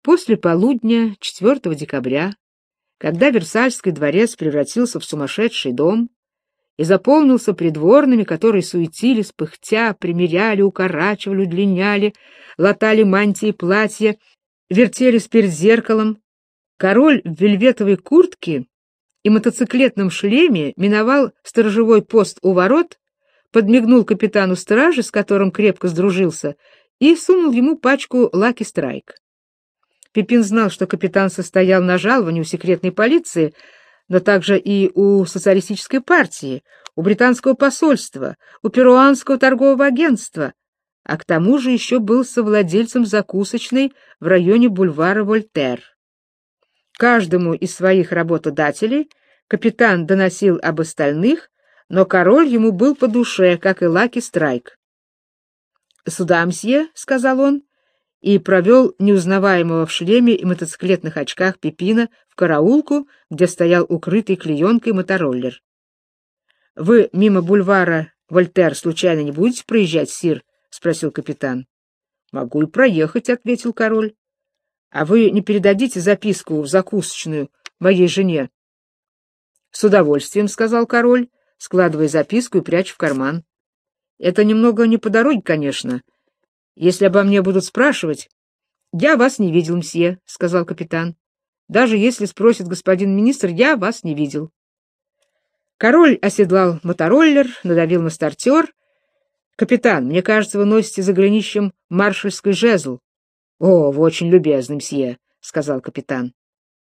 После полудня 4 декабря, когда Версальский дворец превратился в сумасшедший дом и заполнился придворными, которые суетились, пыхтя, примеряли, укорачивали, удлиняли, латали мантии и платья, вертелись перед зеркалом, король в вельветовой куртке и мотоциклетном шлеме миновал сторожевой пост у ворот, подмигнул капитану стражи, с которым крепко сдружился, и сунул ему пачку Lucky Strike. Пипин знал, что капитан состоял на жаловании у секретной полиции, но также и у социалистической партии, у британского посольства, у перуанского торгового агентства, а к тому же еще был совладельцем закусочной в районе бульвара Вольтер. Каждому из своих работодателей капитан доносил об остальных, но король ему был по душе, как и Lucky Strike. «Сюда, мсье», — сказал он, и провел неузнаваемого в шлеме и мотоциклетных очках Пипина в караулку, где стоял укрытый клеенкой мотороллер. — Вы мимо бульвара Вольтер случайно не будете проезжать, сир? — спросил капитан. — Могу и проехать, — ответил король. — А вы не передадите записку в закусочную моей жене? — С удовольствием, — сказал король, складывая записку и пряча в карман. — Это немного не по дороге, конечно. Если обо мне будут спрашивать... — Я вас не видел, мсье, — сказал капитан. — Даже если спросит господин министр, я вас не видел. Король оседлал мотороллер, надавил на стартер. — Капитан, мне кажется, вы носите за голенищем маршальский жезл. — О, вы очень любезны, мсье, — сказал капитан.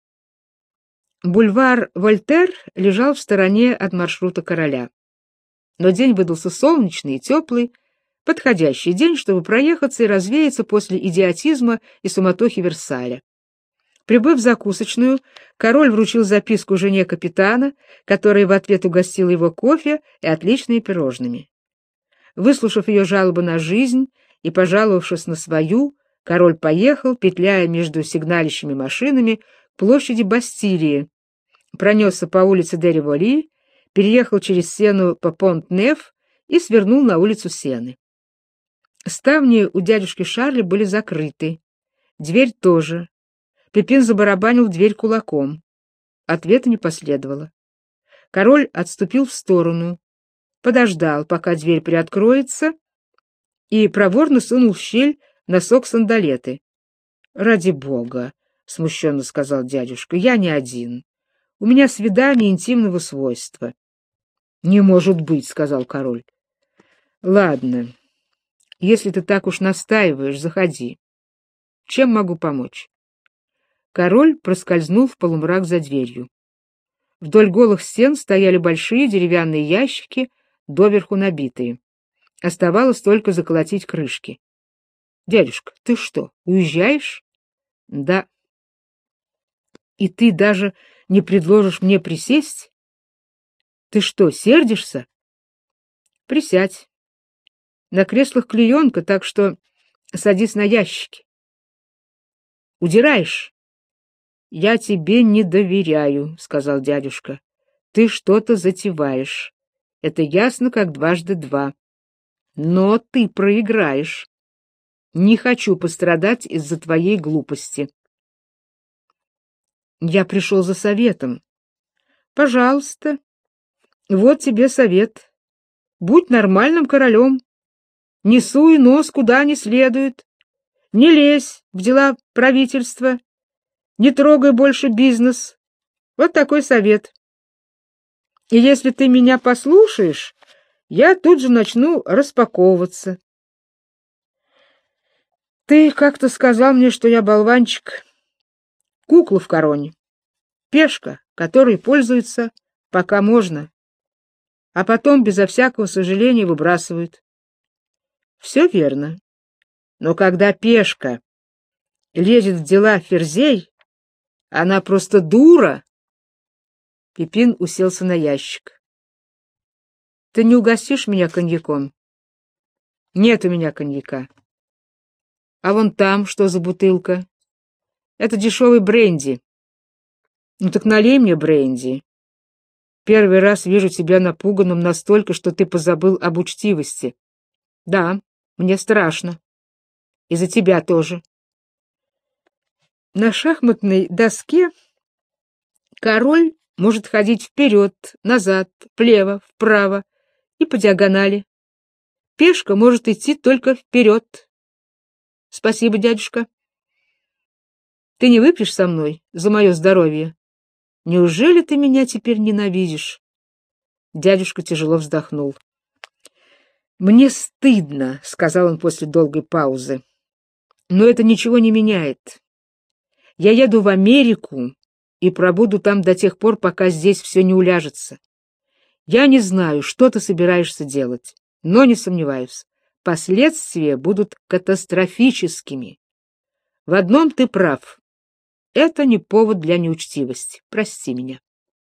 Бульвар Вольтер лежал в стороне от маршрута короля. Но день выдался солнечный и теплый, подходящий день, чтобы проехаться и развеяться после идиотизма и суматохи Версаля. Прибыв в закусочную, король вручил записку жене капитана, которая в ответ угостила его кофе и отличными пирожными. Выслушав ее жалобы на жизнь и пожаловавшись на свою, король поехал, петляя между сигналищими машинами, к площади Бастилии, пронесся по улице де Риволи, переехал через Сену по Понт-Неф и свернул на улицу Сены. Ставни у дядюшки Шарля были закрыты, дверь тоже. Пипин забарабанил в дверь кулаком. Ответа не последовало. Король отступил в сторону, подождал, пока дверь приоткроется, и проворно сунул в щель носок сандалеты. — Ради бога, — смущенно сказал дядюшка, — я не один. У меня свидание интимного свойства. — Не может быть, — сказал король. — Ладно, если ты так уж настаиваешь, заходи. Чем могу помочь? Король проскользнул в полумрак за дверью. Вдоль голых стен стояли большие деревянные ящики, доверху набитые. Оставалось только заколотить крышки. — Дядюшка, ты что, уезжаешь? — Да. — И ты даже не предложишь мне присесть? — Ты что, сердишься? — Присядь. На креслах клеенка, так что садись на ящики. — Удираешь? — Я тебе не доверяю, — сказал дядюшка. — Ты что-то затеваешь. Это ясно, как дважды два. Но ты проиграешь. Не хочу пострадать из-за твоей глупости. Я пришел за советом. Пожалуйста. Вот тебе совет. Будь нормальным королем. Не суй нос куда не следует. Не лезь в дела правительства. Не трогай больше бизнес. Вот такой совет. И если ты меня послушаешь, я тут же начну распаковываться. Ты как-то сказал мне, что я болванчик. Кукла в короне. Пешка, которой пользуются, пока можно. А потом, безо всякого сожаления, выбрасывают. Все верно. Но когда пешка лезет в дела ферзей, она просто дура. Пипин уселся на ящик. — Ты не угостишь меня коньяком? — Нет у меня коньяка. — А вон там что за бутылка? — Это дешевый бренди. — Ну так налей мне бренди. Первый раз вижу тебя напуганным настолько, что ты позабыл об учтивости. — Да, мне страшно. И за тебя тоже. На шахматной доске король может ходить вперед, назад, влево, вправо и по диагонали. Пешка может идти только вперед. Спасибо, дядюшка. Ты не выпьешь со мной за мое здоровье? Неужели ты меня теперь ненавидишь? Дядюшка тяжело вздохнул. Мне стыдно, сказал он после долгой паузы. Но это ничего не меняет. Я еду в Америку и пробуду там до тех пор, пока здесь все не уляжется. Я не знаю, что ты собираешься делать, но не сомневаюсь, последствия будут катастрофическими. В одном ты прав. Это не повод для неучтивости. Прости меня.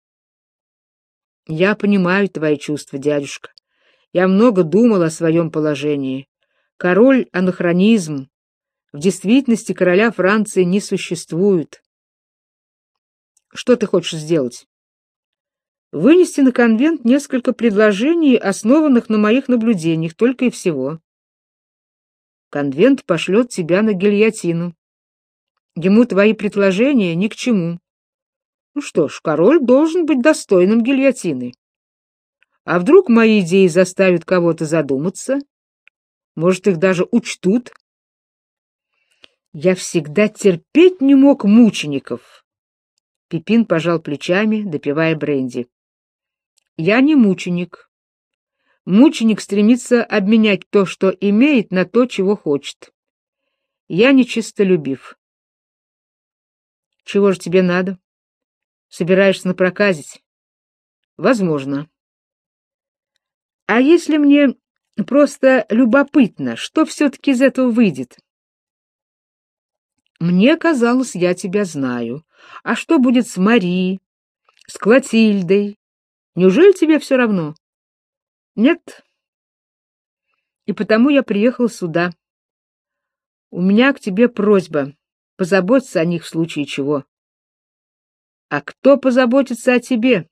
Я понимаю твои чувства, дядюшка. Я много думал о своем положении. Король — анахронизм. В действительности короля Франции не существует. Что ты хочешь сделать? Вынести на конвент несколько предложений, основанных на моих наблюдениях, только и всего. Конвент пошлет тебя на гильотину. Ему твои предложения ни к чему. Ну что ж, король должен быть достойным гильотины. А вдруг мои идеи заставят кого-то задуматься? Может, их даже учтут? Я всегда терпеть не мог мучеников. Пипин пожал плечами, допивая бренди. Я не мученик. Мученик стремится обменять то, что имеет, на то, чего хочет. Я нечистолюбив. Чего же тебе надо? Собираешься напроказить? Возможно. А если мне просто любопытно, что все-таки из этого выйдет? Мне казалось, я тебя знаю. А что будет с Марией, с Клотильдой? Неужели тебе все равно? Нет. И потому я приехал сюда. У меня к тебе просьба. Позаботься о них в случае чего. А кто позаботится о тебе?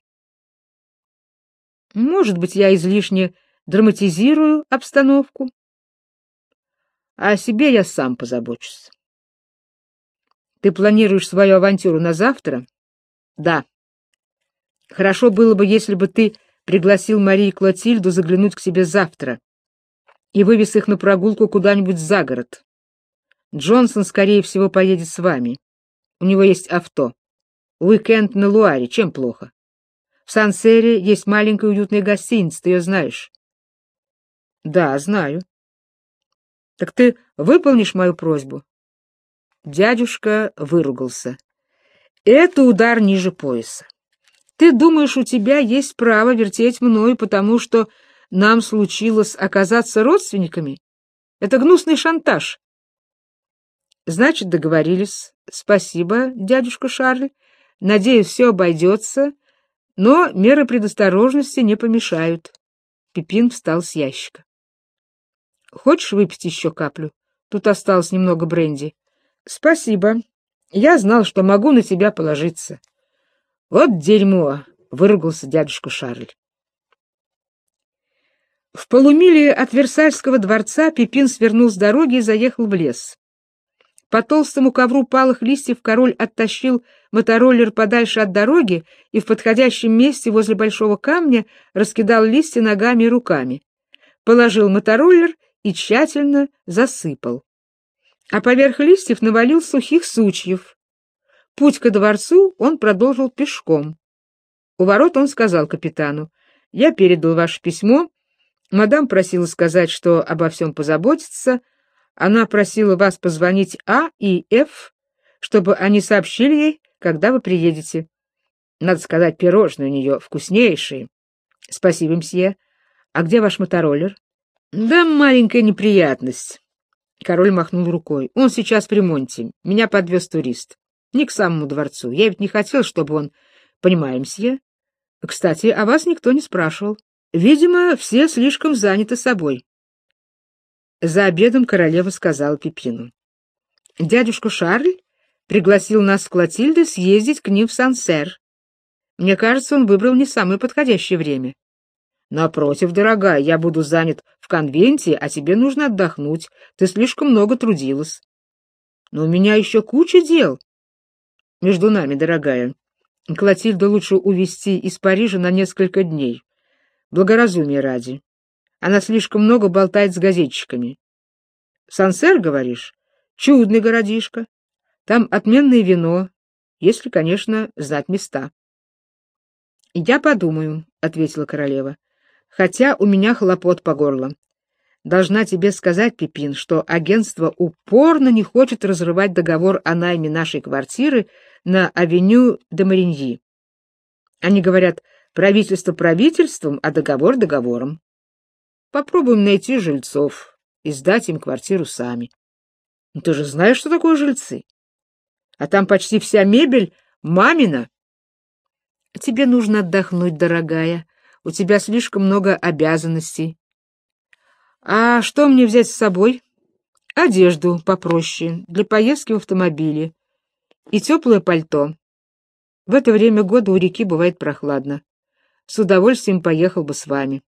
Может быть, я излишне драматизирую обстановку, а о себе я сам позабочусь. Ты планируешь свою авантюру на завтра? Да. Хорошо было бы, если бы ты пригласил Марию и Клотильду заглянуть к себе завтра и вывез их на прогулку куда-нибудь за город. Джонсон, скорее всего, поедет с вами. У него есть авто. Уикенд на Луаре, чем плохо? В Сан-Сере есть маленькая уютная гостиница, ты ее знаешь? Да, знаю. Так ты выполнишь мою просьбу? Дядюшка выругался. Это удар ниже пояса. Ты думаешь, у тебя есть право вертеть мною, потому что нам случилось оказаться родственниками? Это гнусный шантаж. Значит, договорились. Спасибо, дядюшка Шарль. Надеюсь, все обойдется, но меры предосторожности не помешают. Пипин встал с ящика. Хочешь выпить еще каплю? Тут осталось немного бренди. Спасибо. Я знал, что могу на тебя положиться. Вот дерьмо, выругался дядюшка Шарль. В полумиле от Версальского дворца Пипин свернул с дороги и заехал в лес. По толстому ковру палых листьев король оттащил мотороллер подальше от дороги и в подходящем месте возле большого камня раскидал листья ногами и руками. Положил мотороллер и тщательно засыпал. А поверх листьев навалил сухих сучьев. Путь ко дворцу он продолжил пешком. У ворот он сказал капитану: «Я передал ваше письмо. Мадам просила сказать, что обо всем позаботится. Она просила вас позвонить А и Ф, чтобы они сообщили ей, когда вы приедете. Надо сказать, пирожные у нее вкуснейшие». «Спасибо, мсье. А где ваш мотороллер?» «Да маленькая неприятность». Король махнул рукой. «Он сейчас в ремонте. Меня подвез турист. Не к самому дворцу. Я ведь не хотел, чтобы он...» «Понимаю, мсье. Кстати, о вас никто не спрашивал. Видимо, все слишком заняты собой». За обедом королева сказала Пипину: «Дядюшка Шарль пригласил нас с Клотильдой съездить к ним в Сан-Сер. Мне кажется, он выбрал не самое подходящее время». «Напротив, дорогая, я буду занят в конвенте, а тебе нужно отдохнуть. Ты слишком много трудилась». «Но у меня еще куча дел. Между нами, дорогая, Клотильду лучше увезти из Парижа на несколько дней. Благоразумие ради. Она слишком много болтает с газетчиками. Сансер, говоришь? Чудный городишко. Там отменное вино, если, конечно, знать места. «Я подумаю», — ответила королева, — «хотя у меня хлопот по горло. Должна тебе сказать, Пипин, что агентство упорно не хочет разрывать договор о найме нашей квартиры на авеню де Мариньи. Они говорят, правительство правительством, а договор договором. Попробуем найти жильцов и сдать им квартиру сами. Ну, ты же знаешь, что такое жильцы? А там почти вся мебель мамина. Тебе нужно отдохнуть, дорогая. У тебя слишком много обязанностей. А что мне взять с собой? Одежду попроще, для поездки в автомобиле. И теплое пальто. В это время года у реки бывает прохладно. С удовольствием поехал бы с вами.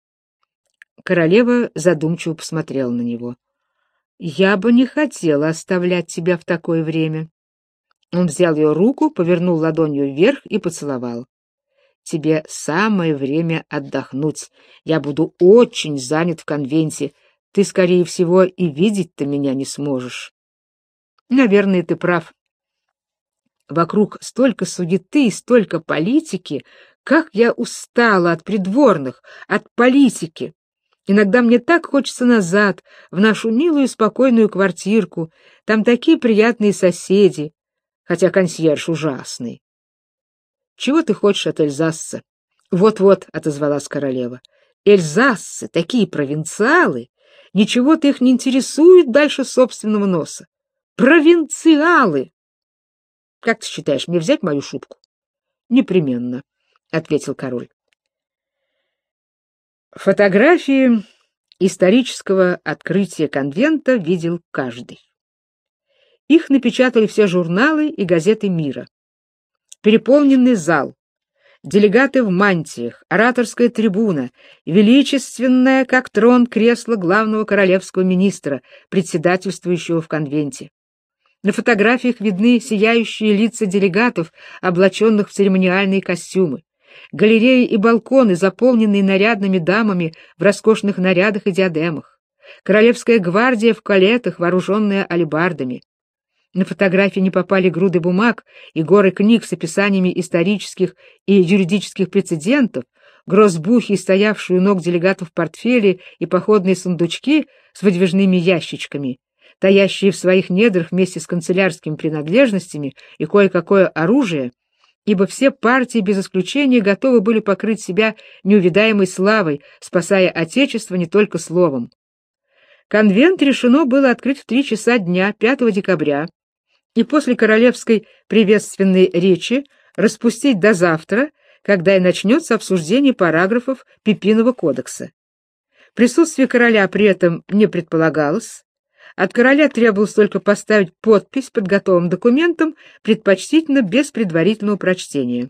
Королева задумчиво посмотрела на него. «Я бы не хотела оставлять тебя в такое время». Он взял ее руку, повернул ладонью вверх и поцеловал. «Тебе самое время отдохнуть. Я буду очень занят в конвенте. Ты, скорее всего, и видеть-то меня не сможешь». «Наверное, ты прав. Вокруг столько суеты, столько политики. Как я устала от придворных, от политики. Иногда мне так хочется назад, в нашу милую спокойную квартирку. Там такие приятные соседи, хотя консьерж ужасный». «Чего ты хочешь от Эльзасса?» «Вот-вот», — отозвалась королева. «Эльзассы, такие провинциалы, ничего-то их не интересует дальше собственного носа. Провинциалы!» «Как ты считаешь, мне взять мою шубку?» «Непременно», — ответил король. Фотографии исторического открытия конвента видел каждый. Их напечатали все журналы и газеты мира. Переполненный зал, делегаты в мантиях, ораторская трибуна, величественное, как трон, кресло главного королевского министра, председательствующего в конвенте. На фотографиях видны сияющие лица делегатов, облаченных в церемониальные костюмы. Галереи и балконы, заполненные нарядными дамами в роскошных нарядах и диадемах. Королевская гвардия в калетах, вооруженная алебардами. На фотографии не попали груды бумаг и горы книг с описаниями исторических и юридических прецедентов, грозбухи, стоявшие у ног делегатов портфели и походные сундучки с выдвижными ящичками, таящие в своих недрах вместе с канцелярскими принадлежностями и кое-какое оружие, ибо все партии без исключения готовы были покрыть себя неувидаемой славой, спасая Отечество не только словом. Конвент решено было открыть в 3 часа дня 5 декабря и после королевской приветственной речи распустить до завтра, когда и начнется обсуждение параграфов Пипинова кодекса. Присутствие короля при этом не предполагалось. От короля требовалось только поставить подпись под готовым документом, предпочтительно без предварительного прочтения.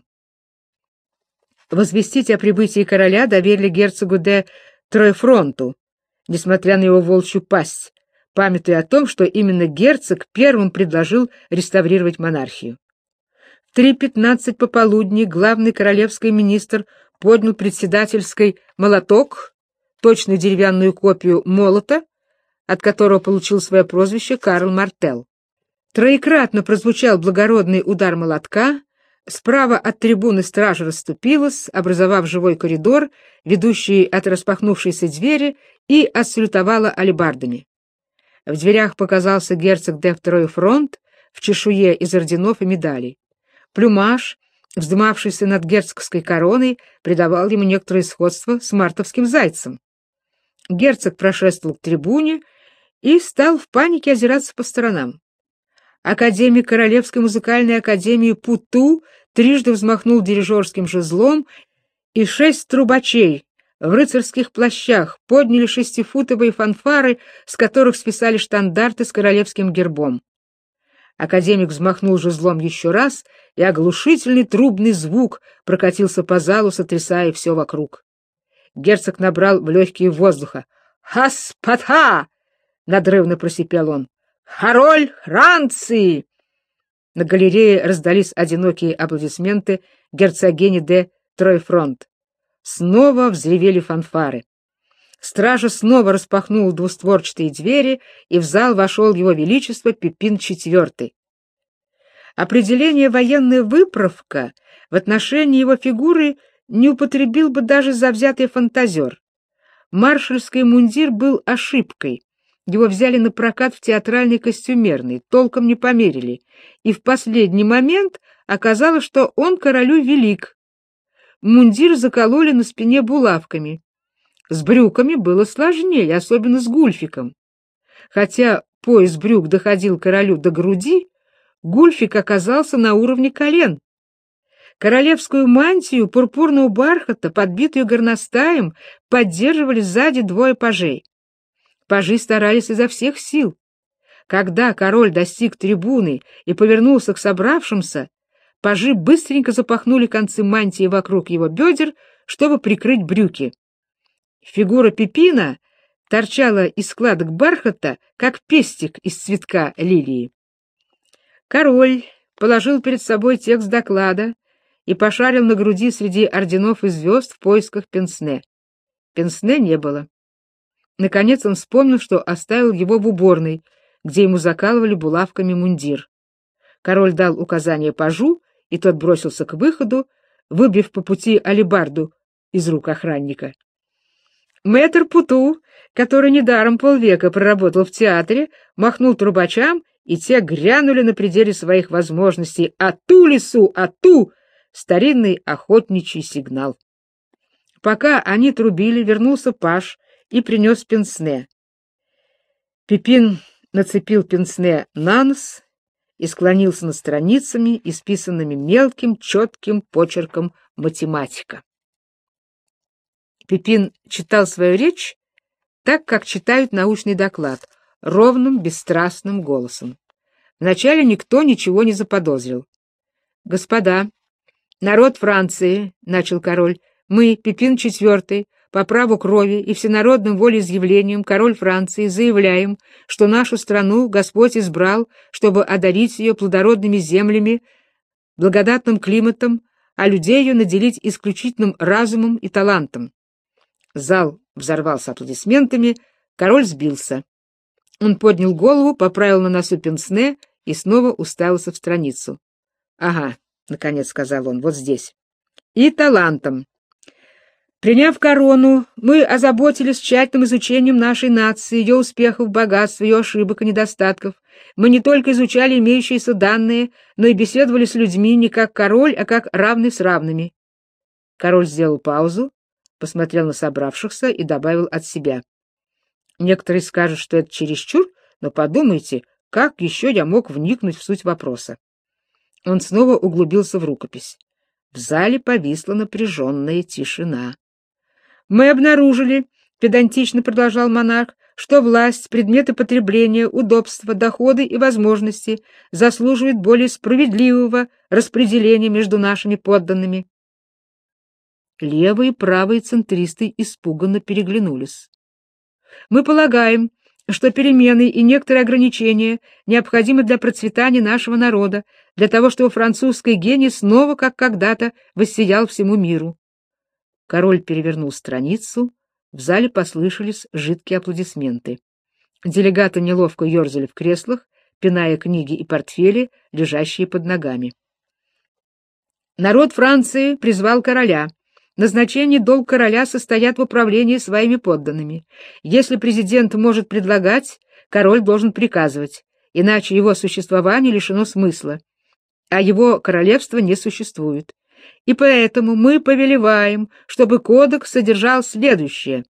Возвестить о прибытии короля доверили герцогу де Троефронту, несмотря на его волчью пасть, памятуя о том, что именно герцог первым предложил реставрировать монархию. В 3:15 пополудни главный королевский министр поднял председательский молоток, точную деревянную копию молота, от которого получил свое прозвище Карл Мартел. Троекратно прозвучал благородный удар молотка, справа от трибуны стража расступилась, образовав живой коридор, ведущий от распахнувшейся двери, и отсалютовала алебардами. В дверях показался герцог де Троефронт в чешуе из орденов и медалей. Плюмаж, вздымавшийся над герцогской короной, придавал ему некоторое сходство с мартовским зайцем. Герцог прошествовал к трибуне и стал в панике озираться по сторонам. Академик Королевской музыкальной академии Путу трижды взмахнул дирижерским жезлом, и 6 трубачей в рыцарских плащах подняли 6-футовые фанфары, с которых свисали штандарты с королевским гербом. Академик взмахнул жезлом еще раз, и оглушительный трубный звук прокатился по залу, сотрясая все вокруг. Герцог набрал в легкие воздуха. «Хаспата!» — надрывно просипел он. «Король Франции!» На галерее раздались одинокие аплодисменты герцогини де Тройфронт. Снова взревели фанфары. Стража снова распахнула двустворчатые двери, и в зал вошел его величество Пипин IV. Определение «военная выправка» в отношении его фигуры не употребил бы даже завзятый фантазер. Маршальский мундир был ошибкой. Его взяли на прокат в театральной костюмерной, толком не померили, и в последний момент оказалось, что он королю велик. Мундир закололи на спине булавками. С брюками было сложнее, особенно с гульфиком. Хотя пояс брюк доходил королю до груди, гульфик оказался на уровне колен. Королевскую мантию пурпурного бархата, подбитую горностаем, поддерживали сзади двое пажей. Пажи старались изо всех сил. Когда король достиг трибуны и повернулся к собравшимся, пажи быстренько запахнули концы мантии вокруг его бедер, чтобы прикрыть брюки. Фигура Пипина торчала из складок бархата, как пестик из цветка лилии. Король положил перед собой текст доклада и пошарил на груди среди орденов и звезд в поисках пенсне. Пенсне не было. Наконец он вспомнил, что оставил его в уборной, где ему закалывали булавками мундир. Король дал указание пажу, и тот бросился к выходу, выбив по пути алебарду из рук охранника. Мэтр Путу, который недаром полвека проработал в театре, махнул трубачам, и те грянули на пределе своих возможностей: «Ату, лесу, ату!» — старинный охотничий сигнал. Пока они трубили, вернулся паж и принес пенсне. Пипин нацепил пенсне на нос и склонился над страницами, исписанными мелким, четким почерком математика. Пипин читал свою речь так, как читают научный доклад, ровным, бесстрастным голосом. Вначале никто ничего не заподозрил. «Господа, народ Франции, — начал король, — мы, Пипин IV, по праву крови и всенародным волеизъявлением король Франции, заявляем, что нашу страну Господь избрал, чтобы одарить ее плодородными землями, благодатным климатом, а людей ее наделить исключительным разумом и талантом». Зал взорвался аплодисментами, король сбился. Он поднял голову, поправил на носу пенсне и снова уставился в страницу. «Ага», — наконец сказал он, — «вот здесь. И талантом. Приняв корону, мы озаботились тщательным изучением нашей нации, ее успехов, богатств, ее ошибок и недостатков. Мы не только изучали имеющиеся данные, но и беседовали с людьми не как король, а как равный с равными». Король сделал паузу, посмотрел на собравшихся и добавил от себя: «Некоторые скажут, что это чересчур, но подумайте, как еще я мог вникнуть в суть вопроса?» Он снова углубился в рукопись. В зале повисла напряженная тишина. «Мы обнаружили, — педантично продолжал монарх, — что власть, предметы потребления, удобства, доходы и возможности заслуживают более справедливого распределения между нашими подданными». Левые и правые центристы испуганно переглянулись. «Мы полагаем, что перемены и некоторые ограничения необходимы для процветания нашего народа, для того, чтобы французский гений снова, как когда-то, воссиял всему миру». Король перевернул страницу, в зале послышались жидкие аплодисменты. Делегаты неловко ерзали в креслах, пиная книги и портфели, лежащие под ногами. Народ Франции призвал короля. Назначение и долг короля состоят в управлении своими подданными. Если президент может предлагать, король должен приказывать, иначе его существование лишено смысла, а его королевство не существует. И поэтому мы повелеваем, чтобы кодекс содержал следующее.